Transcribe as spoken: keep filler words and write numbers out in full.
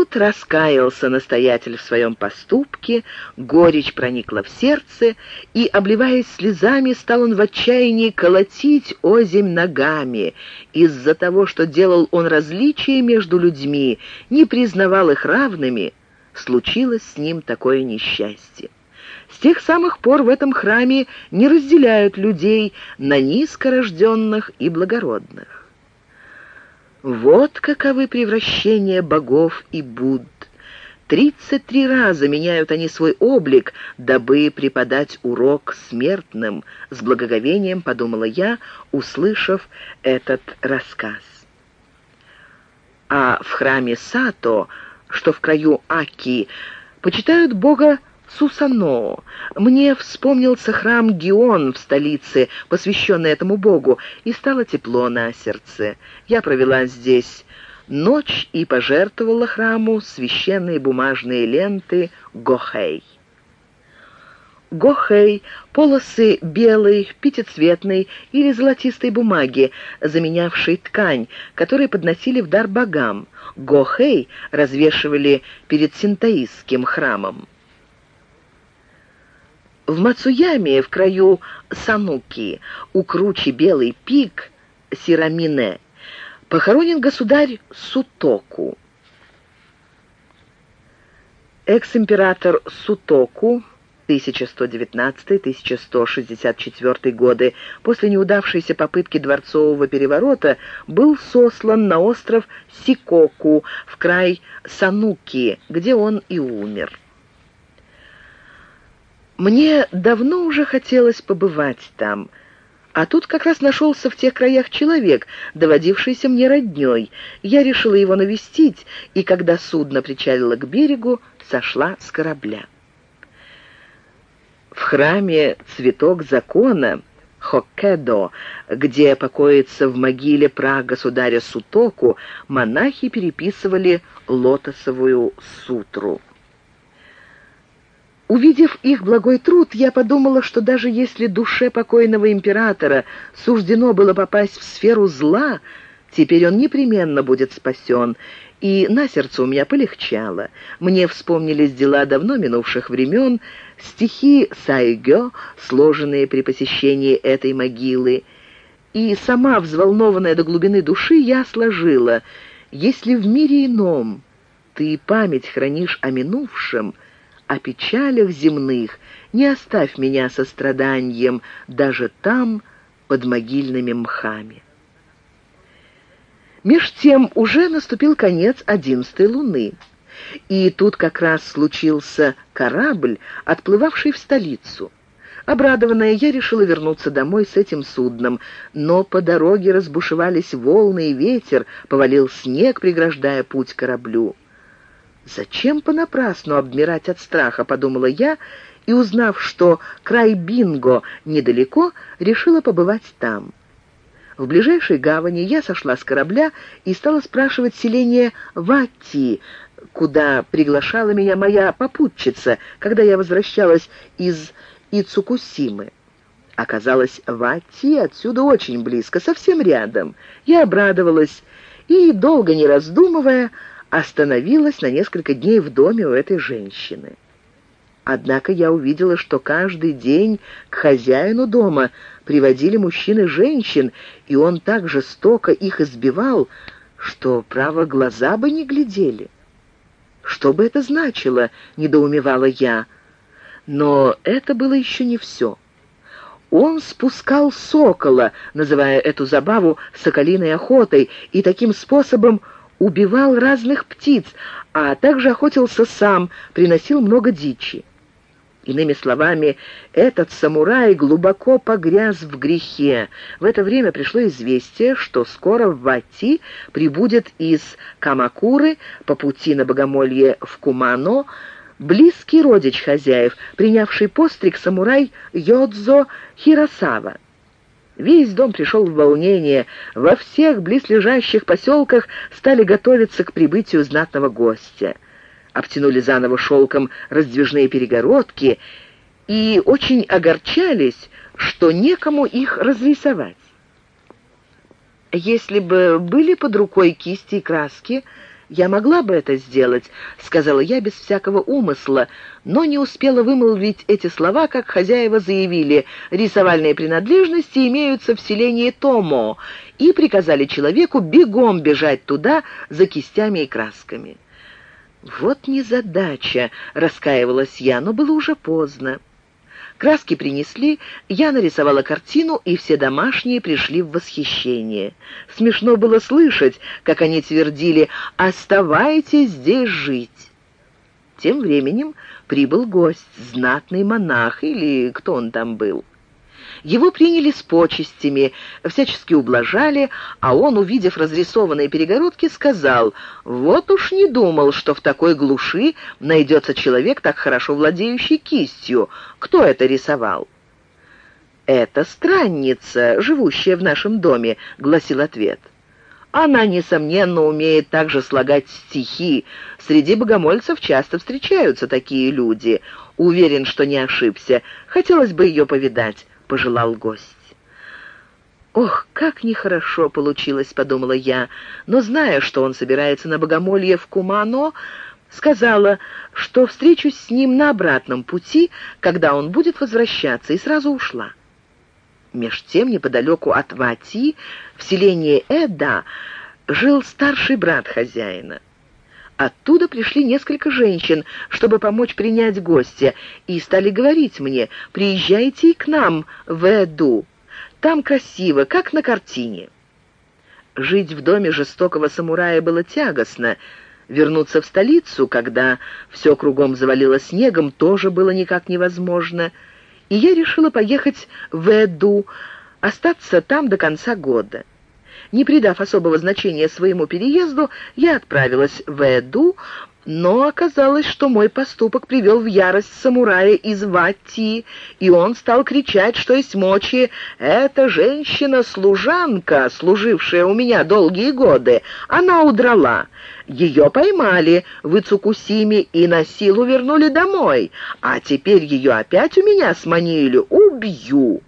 Тут раскаялся настоятель в своем поступке, горечь проникла в сердце, и, обливаясь слезами, стал он в отчаянии колотить озимь ногами. Из-за того, что делал он различия между людьми, не признавал их равными, случилось с ним такое несчастье. С тех самых пор в этом храме не разделяют людей на низкорожденных и благородных. Вот каковы превращения богов и Будд. Тридцать три раза меняют они свой облик, дабы преподать урок смертным, с благоговением подумала я, услышав этот рассказ. А в храме Сато, что в краю Аки, почитают бога Сусаноо. Мне вспомнился храм Гион в столице, посвященный этому богу, и стало тепло на сердце. Я провела здесь ночь и пожертвовала храму священные бумажные ленты гохэй. Гохэй — полосы белой, пятицветной или золотистой бумаги, заменявшей ткань, которые подносили в дар богам. Гохэй развешивали перед синтоистским храмом. В Мацуяме, в краю Сануки, у кручи Белый пик Сирамине, похоронен государь Сутоку. Экс-император Сутоку, тысяча сто девятнадцатый — тысяча сто шестьдесят четвёртый годы, после неудавшейся попытки дворцового переворота, был сослан на остров Сикоку, в край Сануки, где он и умер. Мне давно уже хотелось побывать там, а тут как раз нашелся в тех краях человек, доводившийся мне роднёй. Я решила его навестить, и когда судно причалило к берегу, сошла с корабля. В храме «Цветок закона» Хоккэдо, где покоится в могиле прагосударя Сутоку, монахи переписывали лотосовую сутру. Увидев их благой труд, я подумала, что даже если душе покойного императора суждено было попасть в сферу зла, теперь он непременно будет спасен, и на сердце у меня полегчало. Мне вспомнились дела давно минувших времен, стихи Сайгё, сложенные при посещении этой могилы, и сама, взволнованная до глубины души, я сложила: «Если в мире ином ты память хранишь о минувшем, о печалях земных, не оставь меня со страданием даже там, под могильными мхами». Меж тем уже наступил конец одиннадцатой луны, и тут как раз случился корабль, отплывавший в столицу. Обрадованная, я решила вернуться домой с этим судном, но по дороге разбушевались волны и ветер, повалил снег, преграждая путь кораблю. «Зачем понапрасну обмирать от страха?» — подумала я, и, узнав, что край Бинго недалеко, решила побывать там. В ближайшей гавани я сошла с корабля и стала спрашивать селение Вати, куда приглашала меня моя попутчица, когда я возвращалась из Ицукусимы. Оказалось, Вати отсюда очень близко, совсем рядом. Я обрадовалась и, долго не раздумывая, остановилась на несколько дней в доме у этой женщины. Однако я увидела, что каждый день к хозяину дома приводили мужчин и женщин, и он так жестоко их избивал, что, право, глаза бы не глядели. Что бы это значило, недоумевала я. Но это было еще не все. Он спускал сокола, называя эту забаву соколиной охотой, и таким способом убивал разных птиц, а также охотился сам, приносил много дичи. Иными словами, этот самурай глубоко погряз в грехе. В это время пришло известие, что скоро в Вати прибудет из Камакуры по пути на богомолье в Кумано близкий родич хозяев, принявший постриг самурай Йодзо Хиросава. Весь дом пришел в волнение. Во всех близлежащих поселках стали готовиться к прибытию знатного гостя. Обтянули заново шелком раздвижные перегородки и очень огорчались, что некому их разрисовать. Если бы были под рукой кисти и краски, «Я могла бы это сделать», — сказала я без всякого умысла, но не успела вымолвить эти слова, как хозяева заявили: рисовальные принадлежности имеются в селении Томо, и приказали человеку бегом бежать туда за кистями и красками. «Вот незадача», — раскаивалась я, но было уже поздно. Краски принесли, я нарисовала картину, и все домашние пришли в восхищение. Смешно было слышать, как они твердили: «Оставайтесь здесь жить». Тем временем прибыл гость, знатный монах, или кто он там был. Его приняли с почестями, всячески ублажали, а он, увидев разрисованные перегородки, сказал: «Вот уж не думал, что в такой глуши найдется человек, так хорошо владеющий кистью. Кто это рисовал?» «Это странница, живущая в нашем доме», — гласил ответ. «Она, несомненно, умеет также слагать стихи. Среди богомольцев часто встречаются такие люди. Уверен, что не ошибся. Хотелось бы ее повидать», — пожелал гость. «Ох, как нехорошо получилось», — подумала я, но, зная, что он собирается на богомолье в Кумано, сказала, что встречусь с ним на обратном пути, когда он будет возвращаться, и сразу ушла. Меж тем, неподалеку от Вати, в селении Эда, жил старший брат хозяина. Оттуда пришли несколько женщин, чтобы помочь принять гостя, и стали говорить мне: «Приезжайте и к нам в Эду. Там красиво, как на картине». Жить в доме жестокого самурая было тягостно. Вернуться в столицу, когда все кругом завалило снегом, тоже было никак невозможно. И я решила поехать в Эду, остаться там до конца года. Не придав особого значения своему переезду, я отправилась в Эду, но оказалось, что мой поступок привел в ярость самурая из Вати, и он стал кричать, что есть мочи: «Эта женщина-служанка, служившая у меня долгие годы, она удрала. Ее поймали в Ицукусиме и на силу вернули домой, а теперь ее опять у меня сманили. Убью!»